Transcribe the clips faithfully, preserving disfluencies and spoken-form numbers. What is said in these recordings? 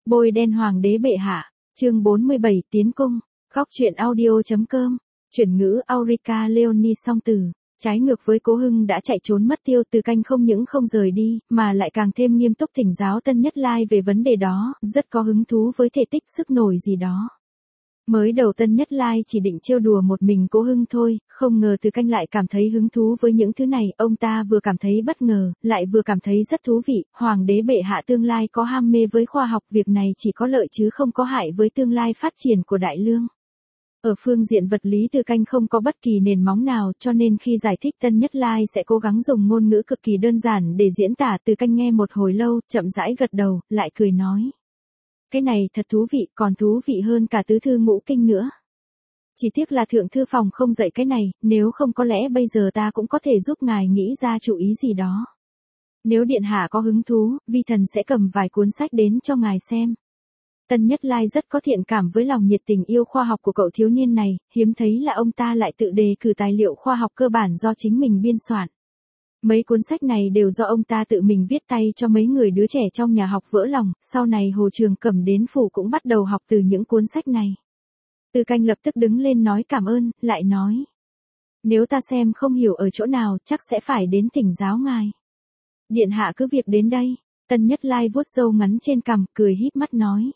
Bôi đen hoàng đế bệ hạ, chương bốn mươi bảy tiến cung, góc truyện audio.com, chuyển ngữ Aurica Leoni song từ. Trái ngược với Cố Hưng đã chạy trốn mất tiêu, Từ Canh không những không rời đi, mà lại càng thêm nghiêm túc thỉnh giáo Tân Nhất Lai về vấn đề đó, rất có hứng thú với thể tích sức nổi gì đó. Mới đầu Tân Nhất Lai chỉ định trêu đùa một mình Cố Hưng thôi, không ngờ Từ Canh lại cảm thấy hứng thú với những thứ này, ông ta vừa cảm thấy bất ngờ, lại vừa cảm thấy rất thú vị, hoàng đế bệ hạ tương lai có ham mê với khoa học, việc này chỉ có lợi chứ không có hại với tương lai phát triển của Đại Lương. Ở phương diện vật lý Từ Canh không có bất kỳ nền móng nào, cho nên khi giải thích Tân Nhất Lai sẽ cố gắng dùng ngôn ngữ cực kỳ đơn giản để diễn tả. Từ Canh nghe một hồi lâu, chậm rãi gật đầu, lại cười nói. Cái này thật thú vị, còn thú vị hơn cả tứ thư ngũ kinh nữa. Chỉ tiếc là thượng thư phòng không dạy cái này, nếu không có lẽ bây giờ ta cũng có thể giúp ngài nghĩ ra chủ ý gì đó. Nếu điện hạ có hứng thú, vi thần sẽ cầm vài cuốn sách đến cho ngài xem. Tân Nhất Lai rất có thiện cảm với lòng nhiệt tình yêu khoa học của cậu thiếu niên này, hiếm thấy là ông ta lại tự đề cử tài liệu khoa học cơ bản do chính mình biên soạn. Mấy cuốn sách này đều do ông ta tự mình viết tay cho mấy người đứa trẻ trong nhà học vỡ lòng, sau này Hồ Trường Cẩm đến phủ cũng bắt đầu học từ những cuốn sách này. Từ Canh lập tức đứng lên nói cảm ơn, lại nói. Nếu ta xem không hiểu ở chỗ nào chắc sẽ phải đến thỉnh giáo ngài. Điện hạ cứ việc đến đây. Tân Nhất Lai vuốt râu ngắn trên cằm, cười híp mắt nói.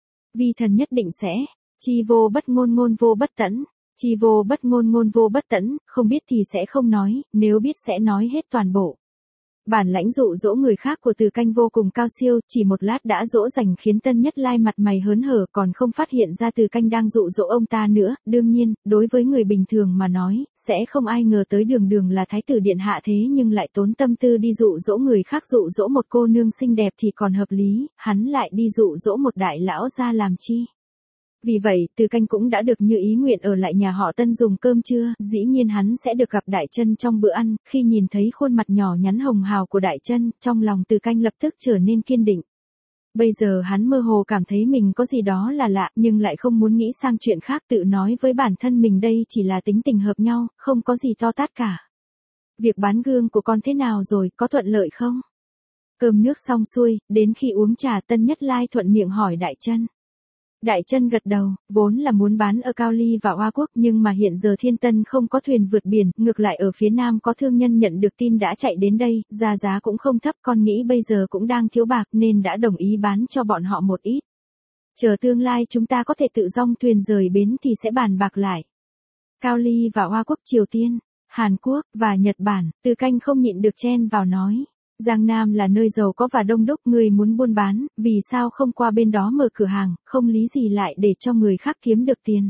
Vi thần nhất định sẽ, chi vô bất ngôn ngôn vô bất tẫn, chi vô bất ngôn ngôn vô bất tẫn, không biết thì sẽ không nói, nếu biết sẽ nói hết toàn bộ. Bản lãnh dụ dỗ người khác của Từ Canh vô cùng cao siêu, chỉ một lát đã dỗ dành khiến Tân Nhất Lai mặt mày hớn hở, còn không phát hiện ra Từ Canh đang dụ dỗ ông ta nữa. Đương nhiên, đối với người bình thường mà nói, sẽ không ai ngờ tới đường đường là thái tử điện hạ thế nhưng lại tốn tâm tư đi dụ dỗ người khác, dụ dỗ một cô nương xinh đẹp thì còn hợp lý, hắn lại đi dụ dỗ một đại lão ra làm chi. Vì vậy, Từ Canh cũng đã được như ý nguyện ở lại nhà họ Tân dùng cơm trưa, dĩ nhiên hắn sẽ được gặp Đại Trân trong bữa ăn. Khi nhìn thấy khuôn mặt nhỏ nhắn hồng hào của Đại Trân, trong lòng Từ Canh lập tức trở nên kiên định. Bây giờ hắn mơ hồ cảm thấy mình có gì đó là lạ, nhưng lại không muốn nghĩ sang chuyện khác, tự nói với bản thân mình đây chỉ là tính tình hợp nhau, không có gì to tát cả. Việc bán gương của con thế nào rồi, có thuận lợi không? Cơm nước xong xuôi, đến khi uống trà Tân Nhất Lai thuận miệng hỏi Đại Trân. Đại Trân gật đầu, vốn là muốn bán ở Cao Ly và Hoa Quốc nhưng mà hiện giờ Thiên Tân không có thuyền vượt biển, ngược lại ở phía Nam có thương nhân nhận được tin đã chạy đến đây, giá giá cũng không thấp, con nghĩ bây giờ cũng đang thiếu bạc nên đã đồng ý bán cho bọn họ một ít. Chờ tương lai chúng ta có thể tự dong thuyền rời bến thì sẽ bàn bạc lại. Cao Ly và Hoa Quốc, Triều Tiên, Hàn Quốc và Nhật Bản, Từ Canh không nhịn được chen vào nói. Giang Nam là nơi giàu có và đông đúc, người muốn buôn bán, vì sao không qua bên đó mở cửa hàng, không lý gì lại để cho người khác kiếm được tiền.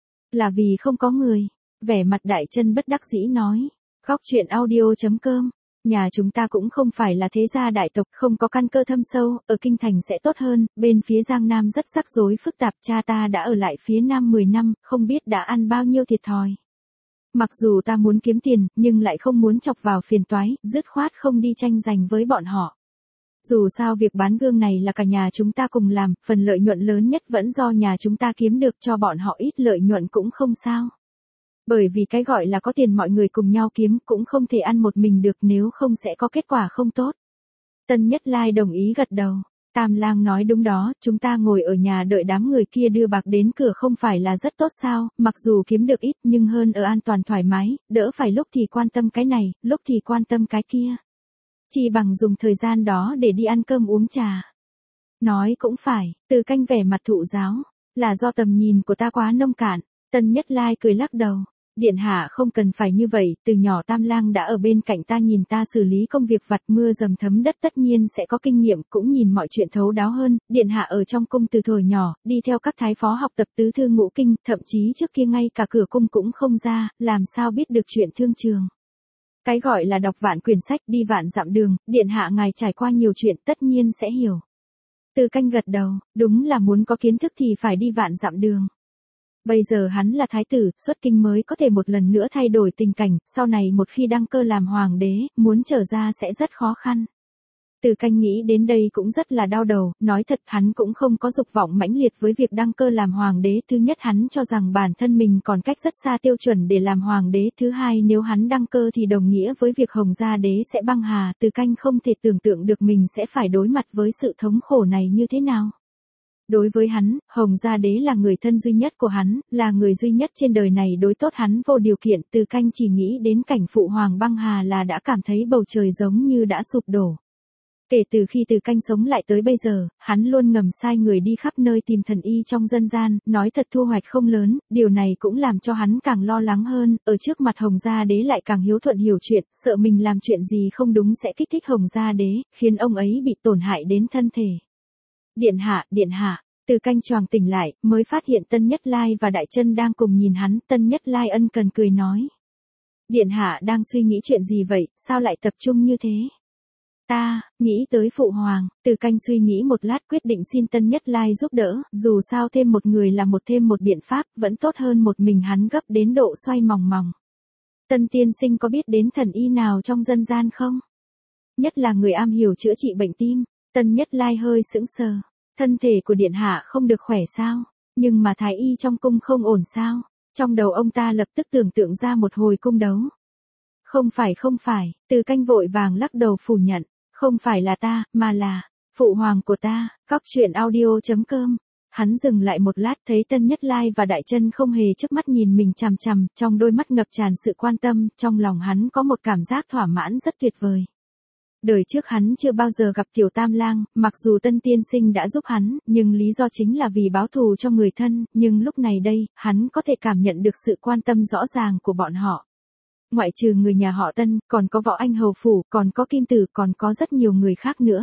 Là vì không có người. Vẻ mặt Đại Trân bất đắc dĩ nói. Góc truyện audio.com, nhà chúng ta cũng không phải là thế gia đại tộc, không có căn cơ thâm sâu, ở kinh thành sẽ tốt hơn, bên phía Giang Nam rất rắc rối phức tạp, cha ta đã ở lại phía Nam mười năm, không biết đã ăn bao nhiêu thiệt thòi. Mặc dù ta muốn kiếm tiền, nhưng lại không muốn chọc vào phiền toái, dứt khoát không đi tranh giành với bọn họ. Dù sao việc bán gương này là cả nhà chúng ta cùng làm, phần lợi nhuận lớn nhất vẫn do nhà chúng ta kiếm được, cho bọn họ ít lợi nhuận cũng không sao. Bởi vì cái gọi là có tiền mọi người cùng nhau kiếm, cũng không thể ăn một mình được, nếu không sẽ có kết quả không tốt. Tân Nhất Lai đồng ý gật đầu. Tam Lang nói đúng đó, chúng ta ngồi ở nhà đợi đám người kia đưa bạc đến cửa không phải là rất tốt sao, mặc dù kiếm được ít nhưng hơn ở an toàn thoải mái, đỡ phải lúc thì quan tâm cái này, lúc thì quan tâm cái kia. Chỉ bằng dùng thời gian đó để đi ăn cơm uống trà. Nói cũng phải, Từ Canh vẻ mặt thụ giáo, là do tầm nhìn của ta quá nông cạn. Tân Nhất Lai cười lắc đầu. Điện hạ không cần phải như vậy, từ nhỏ Tam Lang đã ở bên cạnh ta nhìn ta xử lý công việc vặt, mưa dầm thấm đất, tất nhiên sẽ có kinh nghiệm, cũng nhìn mọi chuyện thấu đáo hơn. Điện hạ ở trong cung từ thuở nhỏ, đi theo các thái phó học tập tứ thư ngũ kinh, thậm chí trước kia ngay cả cửa cung cũng không ra, làm sao biết được chuyện thương trường. Cái gọi là đọc vạn quyển sách, đi vạn dặm đường, điện hạ ngài trải qua nhiều chuyện tất nhiên sẽ hiểu. Từ Canh gật đầu, đúng là muốn có kiến thức thì phải đi vạn dặm đường. Bây giờ hắn là thái tử, xuất kinh mới có thể một lần nữa thay đổi tình cảnh, sau này một khi đăng cơ làm hoàng đế, muốn trở ra sẽ rất khó khăn. Từ Canh nghĩ đến đây cũng rất là đau đầu, nói thật hắn cũng không có dục vọng mãnh liệt với việc đăng cơ làm hoàng đế. Thứ nhất, hắn cho rằng bản thân mình còn cách rất xa tiêu chuẩn để làm hoàng đế. Thứ hai, nếu hắn đăng cơ thì đồng nghĩa với việc Hồng Gia Đế sẽ băng hà. Từ Canh không thể tưởng tượng được mình sẽ phải đối mặt với sự thống khổ này như thế nào. Đối với hắn, Hồng Gia Đế là người thân duy nhất của hắn, là người duy nhất trên đời này đối tốt hắn vô điều kiện. Từ Canh chỉ nghĩ đến cảnh Phụ Hoàng băng hà là đã cảm thấy bầu trời giống như đã sụp đổ. Kể từ khi Từ Canh sống lại tới bây giờ, hắn luôn ngầm sai người đi khắp nơi tìm thần y trong dân gian, nói thật thu hoạch không lớn, điều này cũng làm cho hắn càng lo lắng hơn, ở trước mặt Hồng Gia Đế lại càng hiếu thuận hiểu chuyện, sợ mình làm chuyện gì không đúng sẽ kích thích Hồng Gia Đế, khiến ông ấy bị tổn hại đến thân thể. Điện hạ, điện hạ, Từ Canh choàng tỉnh lại, mới phát hiện Tân Nhất Lai và Đại Chân đang cùng nhìn hắn, Tân Nhất Lai ân cần cười nói. Điện hạ đang suy nghĩ chuyện gì vậy, sao lại tập trung như thế? Ta, nghĩ tới Phụ Hoàng. Từ Canh suy nghĩ một lát quyết định xin Tân Nhất Lai giúp đỡ, dù sao thêm một người là một thêm một biện pháp, vẫn tốt hơn một mình hắn gấp đến độ xoay mòng mòng. Tân tiên sinh có biết đến thần y nào trong dân gian không? Nhất là người am hiểu chữa trị bệnh tim. Tân Nhất Lai hơi sững sờ. Thân thể của điện hạ không được khỏe sao? Nhưng mà thái y trong cung không ổn sao? Trong đầu ông ta lập tức tưởng tượng ra một hồi cung đấu. Không phải không phải, Từ Canh vội vàng lắc đầu phủ nhận. Không phải là ta, mà là Phụ Hoàng của ta. Cóc truyện audio chấm com. Hắn dừng lại một lát thấy Tân Nhất Lai và Đại Chân không hề chớp mắt nhìn mình chằm chằm, trong đôi mắt ngập tràn sự quan tâm, trong lòng hắn có một cảm giác thỏa mãn rất tuyệt vời. Đời trước hắn chưa bao giờ gặp Tiểu Tam Lang, mặc dù Tân tiên sinh đã giúp hắn, nhưng lý do chính là vì báo thù cho người thân, nhưng lúc này đây, hắn có thể cảm nhận được sự quan tâm rõ ràng của bọn họ. Ngoại trừ người nhà họ Tân, còn có Võ Anh hầu phủ, còn có Kim Tử, còn có rất nhiều người khác nữa.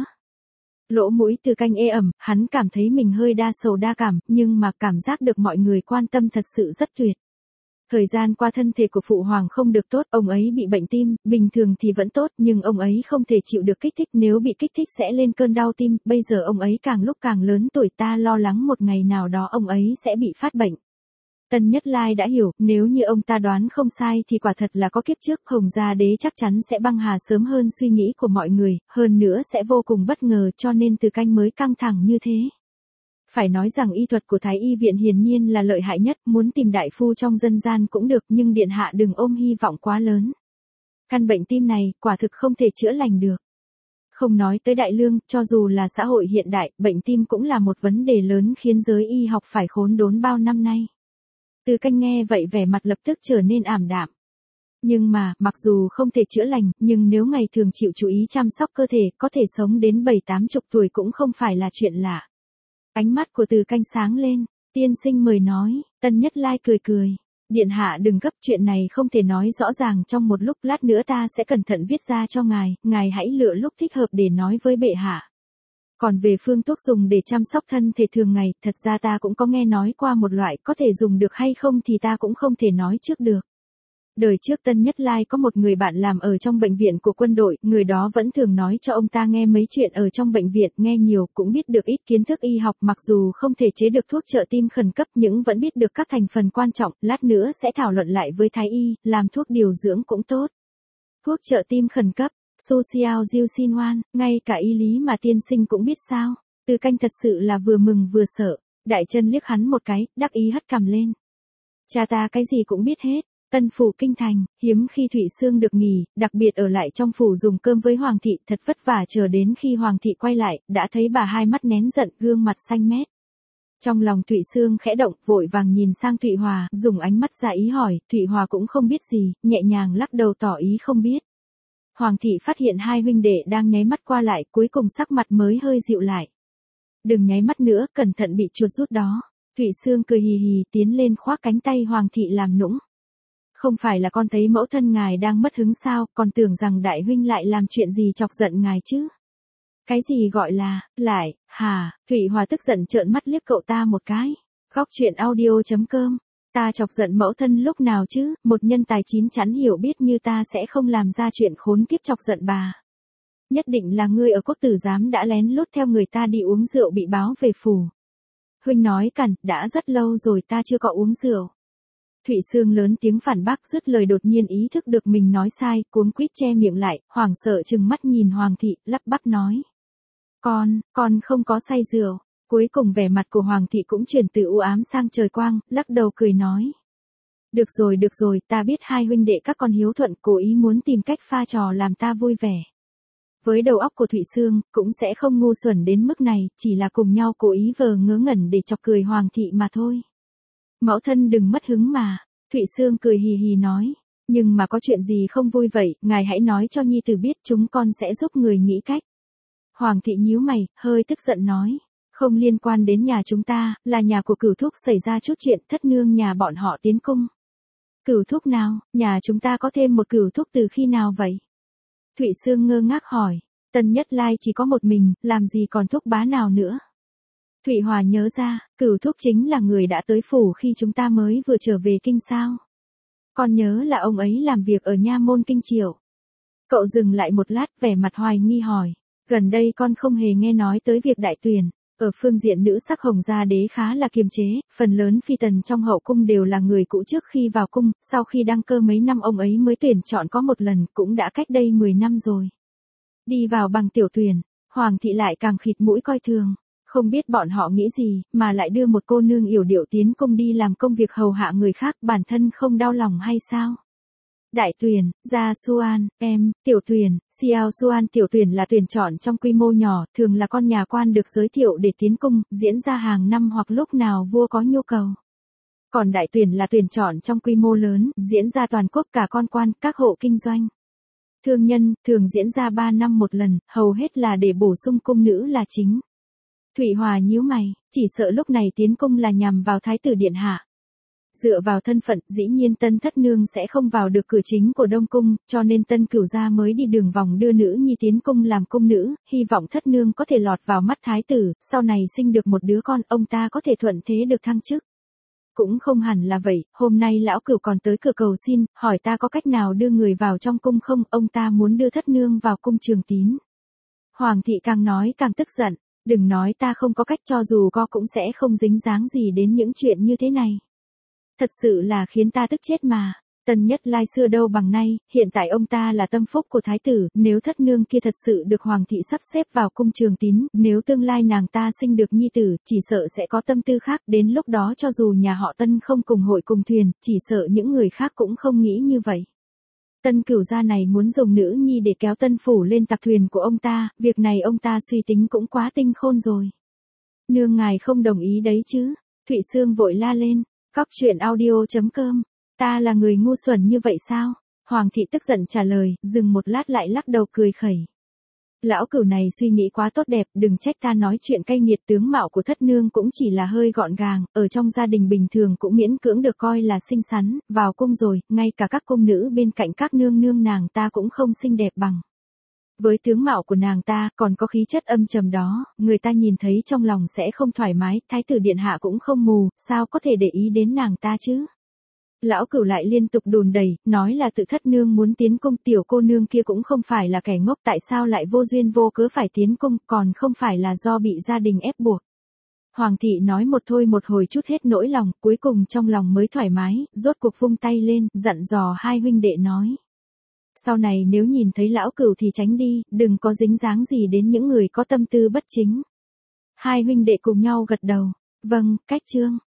Lỗ mũi Từ Canh ê ẩm, hắn cảm thấy mình hơi đa sầu đa cảm, nhưng mà cảm giác được mọi người quan tâm thật sự rất tuyệt. Thời gian qua thân thể của Phụ Hoàng không được tốt, ông ấy bị bệnh tim, bình thường thì vẫn tốt, nhưng ông ấy không thể chịu được kích thích, nếu bị kích thích sẽ lên cơn đau tim, bây giờ ông ấy càng lúc càng lớn tuổi, ta lo lắng một ngày nào đó ông ấy sẽ bị phát bệnh. Tân Nhất Lai đã hiểu, nếu như ông ta đoán không sai thì quả thật là có kiếp trước, Hồng Gia Đế chắc chắn sẽ băng hà sớm hơn suy nghĩ của mọi người, hơn nữa sẽ vô cùng bất ngờ, cho nên Từ Canh mới căng thẳng như thế. Phải nói rằng y thuật của Thái y viện hiển nhiên là lợi hại nhất, muốn tìm đại phu trong dân gian cũng được, nhưng điện hạ đừng ôm hy vọng quá lớn. Căn bệnh tim này, quả thực không thể chữa lành được. Không nói tới đại lương, cho dù là xã hội hiện đại, bệnh tim cũng là một vấn đề lớn khiến giới y học phải khốn đốn bao năm nay. Từ Canh nghe vậy vẻ mặt lập tức trở nên ảm đạm. Nhưng mà, mặc dù không thể chữa lành, nhưng nếu ngày thường chịu chú ý chăm sóc cơ thể, có thể sống đến bảy tám chục tuổi cũng không phải là chuyện lạ. Ánh mắt của Từ Canh sáng lên, tiên sinh mời nói, Tân Nhất Lai cười cười. Điện hạ đừng gấp, chuyện này không thể nói rõ ràng trong một lúc, lát nữa ta sẽ cẩn thận viết ra cho ngài, ngài hãy lựa lúc thích hợp để nói với bệ hạ. Còn về phương thuốc dùng để chăm sóc thân thể thường ngày, thật ra ta cũng có nghe nói qua một loại, có thể dùng được hay không thì ta cũng không thể nói trước được. Đời trước Tân Nhất Lai có một người bạn làm ở trong bệnh viện của quân đội, người đó vẫn thường nói cho ông ta nghe mấy chuyện ở trong bệnh viện, nghe nhiều cũng biết được ít kiến thức y học, mặc dù không thể chế được thuốc trợ tim khẩn cấp nhưng vẫn biết được các thành phần quan trọng, lát nữa sẽ thảo luận lại với thái y, làm thuốc điều dưỡng cũng tốt. Thuốc trợ tim khẩn cấp, Su Xiao Diêu Xin Hoan, ngay cả y lý mà tiên sinh cũng biết sao? Từ Canh thật sự là vừa mừng vừa sợ. Đại Chân liếc hắn một cái, đắc ý hất cằm lên. Cha ta cái gì cũng biết hết. Tân phủ kinh thành, hiếm khi Thụy Sương được nghỉ, đặc biệt ở lại trong phủ dùng cơm với Hoàng thị, thật vất vả chờ đến khi Hoàng thị quay lại, đã thấy bà hai mắt nén giận, gương mặt xanh mét. Trong lòng Thụy Sương khẽ động, vội vàng nhìn sang Thụy Hòa, dùng ánh mắt ra ý hỏi, Thụy Hòa cũng không biết gì, nhẹ nhàng lắc đầu tỏ ý không biết. Hoàng thị phát hiện hai huynh đệ đang nháy mắt qua lại, cuối cùng sắc mặt mới hơi dịu lại. Đừng nháy mắt nữa, cẩn thận bị chuột rút đó. Thụy Sương cười hì hì tiến lên khoác cánh tay Hoàng thị làm nũng. Không phải là con thấy mẫu thân ngài đang mất hứng sao, còn tưởng rằng đại huynh lại làm chuyện gì chọc giận ngài chứ. Cái gì gọi là, lại, hà, Thụy Hòa tức giận trợn mắt liếc cậu ta một cái. Góc truyện audio chấm com. Ta chọc giận mẫu thân lúc nào chứ, một nhân tài chín chắn hiểu biết như ta sẽ không làm ra chuyện khốn kiếp chọc giận bà. Nhất định là ngươi ở Quốc Tử Giám đã lén lút theo người ta đi uống rượu bị báo về phủ. Huynh nói cẩn, đã rất lâu rồi ta chưa có uống rượu. Thụy Sương lớn tiếng phản bác, dứt lời đột nhiên ý thức được mình nói sai, cuống quýt che miệng lại, hoảng sợ trừng mắt nhìn Hoàng thị, lắp bắp nói. Con, con không có say rượu. Cuối cùng vẻ mặt của Hoàng thị cũng chuyển từ u ám sang trời quang, lắc đầu cười nói. Được rồi được rồi, ta biết hai huynh đệ các con hiếu thuận, cố ý muốn tìm cách pha trò làm ta vui vẻ. Với đầu óc của Thụy Sương, cũng sẽ không ngu xuẩn đến mức này, chỉ là cùng nhau cố ý vờ ngớ ngẩn để chọc cười Hoàng thị mà thôi. Mẫu thân đừng mất hứng mà, Thụy Sương cười hì hì nói. Nhưng mà có chuyện gì không vui vậy, ngài hãy nói cho nhi tử biết, chúng con sẽ giúp người nghĩ cách. Hoàng thị nhíu mày, hơi tức giận nói. Không liên quan đến nhà chúng ta, là nhà của Cửu thúc xảy ra chút chuyện, thất nương nhà bọn họ tiến cung. Cửu thúc nào, nhà chúng ta có thêm một Cửu thúc từ khi nào vậy? Thụy Sương ngơ ngác hỏi. Tân Nhất Lai chỉ có một mình, làm gì còn thúc bá nào nữa? Thụy Hòa nhớ ra, Cửu thúc chính là người đã tới phủ khi chúng ta mới vừa trở về kinh sao. Con nhớ là ông ấy làm việc ở nha môn kinh Triệu. Cậu dừng lại một lát, vẻ mặt hoài nghi hỏi. Gần đây con không hề nghe nói tới việc đại tuyển. Ở phương diện nữ sắc Hồng gia đế khá là kiềm chế, phần lớn phi tần trong hậu cung đều là người cũ trước khi vào cung, sau khi đăng cơ mấy năm ông ấy mới tuyển chọn có một lần, cũng đã cách đây mười năm rồi. Đi vào bằng tiểu tuyển, Hoàng thị lại càng khịt mũi coi thường. Không biết bọn họ nghĩ gì, mà lại đưa một cô nương yểu điệu tiến cung đi làm công việc hầu hạ người khác, bản thân không đau lòng hay sao? Đại tuyển, Gia Xuan, em, tiểu tuyển, Xiao Xuan tiểu tuyển là tuyển chọn trong quy mô nhỏ, thường là con nhà quan được giới thiệu để tiến cung, diễn ra hàng năm hoặc lúc nào vua có nhu cầu. Còn đại tuyển là tuyển chọn trong quy mô lớn, diễn ra toàn quốc cả con quan, các hộ kinh doanh. Thương nhân, thường diễn ra ba năm một lần, hầu hết là để bổ sung cung nữ là chính. Thụy Hòa nhíu mày, chỉ sợ lúc này tiến cung là nhằm vào thái tử điện hạ. Dựa vào thân phận, dĩ nhiên Tân thất nương sẽ không vào được cửa chính của Đông cung, cho nên Tân Cửu gia mới đi đường vòng đưa nữ nhi tiến cung làm cung nữ, hy vọng thất nương có thể lọt vào mắt thái tử, sau này sinh được một đứa con, ông ta có thể thuận thế được thăng chức. Cũng không hẳn là vậy, hôm nay lão Cửu còn tới cửa cầu xin, hỏi ta có cách nào đưa người vào trong cung không, ông ta muốn đưa thất nương vào cung Trường Tín. Hoàng thị càng nói càng tức giận, đừng nói ta không có cách, cho dù có cũng sẽ không dính dáng gì đến những chuyện như thế này. Thật sự là khiến ta tức chết mà. Tân Nhất Lai xưa đâu bằng nay, hiện tại ông ta là tâm phúc của thái tử, nếu thất nương kia thật sự được Hoàng thị sắp xếp vào cung Trường Tín, nếu tương lai nàng ta sinh được nhi tử, chỉ sợ sẽ có tâm tư khác, đến lúc đó cho dù nhà họ Tân không cùng hội cùng thuyền, chỉ sợ những người khác cũng không nghĩ như vậy. Tân Cửu gia này muốn dùng nữ nhi để kéo Tân phủ lên tặc thuyền của ông ta, việc này ông ta suy tính cũng quá tinh khôn rồi. Nương ngài không đồng ý đấy chứ? Thụy Sương vội la lên. Cóc truyện audio chấm com, ta là người ngu xuẩn như vậy sao? Hoàng thị tức giận trả lời, dừng một lát lại lắc đầu cười khẩy. Lão Cửu này suy nghĩ quá tốt đẹp, đừng trách ta nói chuyện cay nghiệt, tướng mạo của thất nương cũng chỉ là hơi gọn gàng, ở trong gia đình bình thường cũng miễn cưỡng được coi là xinh xắn, vào cung rồi, ngay cả các cung nữ bên cạnh các nương nương nàng ta cũng không xinh đẹp bằng. Với tướng mạo của nàng ta, còn có khí chất âm trầm đó, người ta nhìn thấy trong lòng sẽ không thoải mái, thái tử điện hạ cũng không mù, sao có thể để ý đến nàng ta chứ? Lão Cửu lại liên tục đùn đẩy, nói là tự thất nương muốn tiến cung, tiểu cô nương kia cũng không phải là kẻ ngốc, tại sao lại vô duyên vô cớ phải tiến cung, còn không phải là do bị gia đình ép buộc. Hoàng thị nói một thôi một hồi chút hết nỗi lòng, cuối cùng trong lòng mới thoải mái, rốt cuộc vung tay lên, dặn dò hai huynh đệ nói. Sau này nếu nhìn thấy lão Cửu thì tránh đi, đừng có dính dáng gì đến những người có tâm tư bất chính. Hai huynh đệ cùng nhau gật đầu. Vâng, cách chương.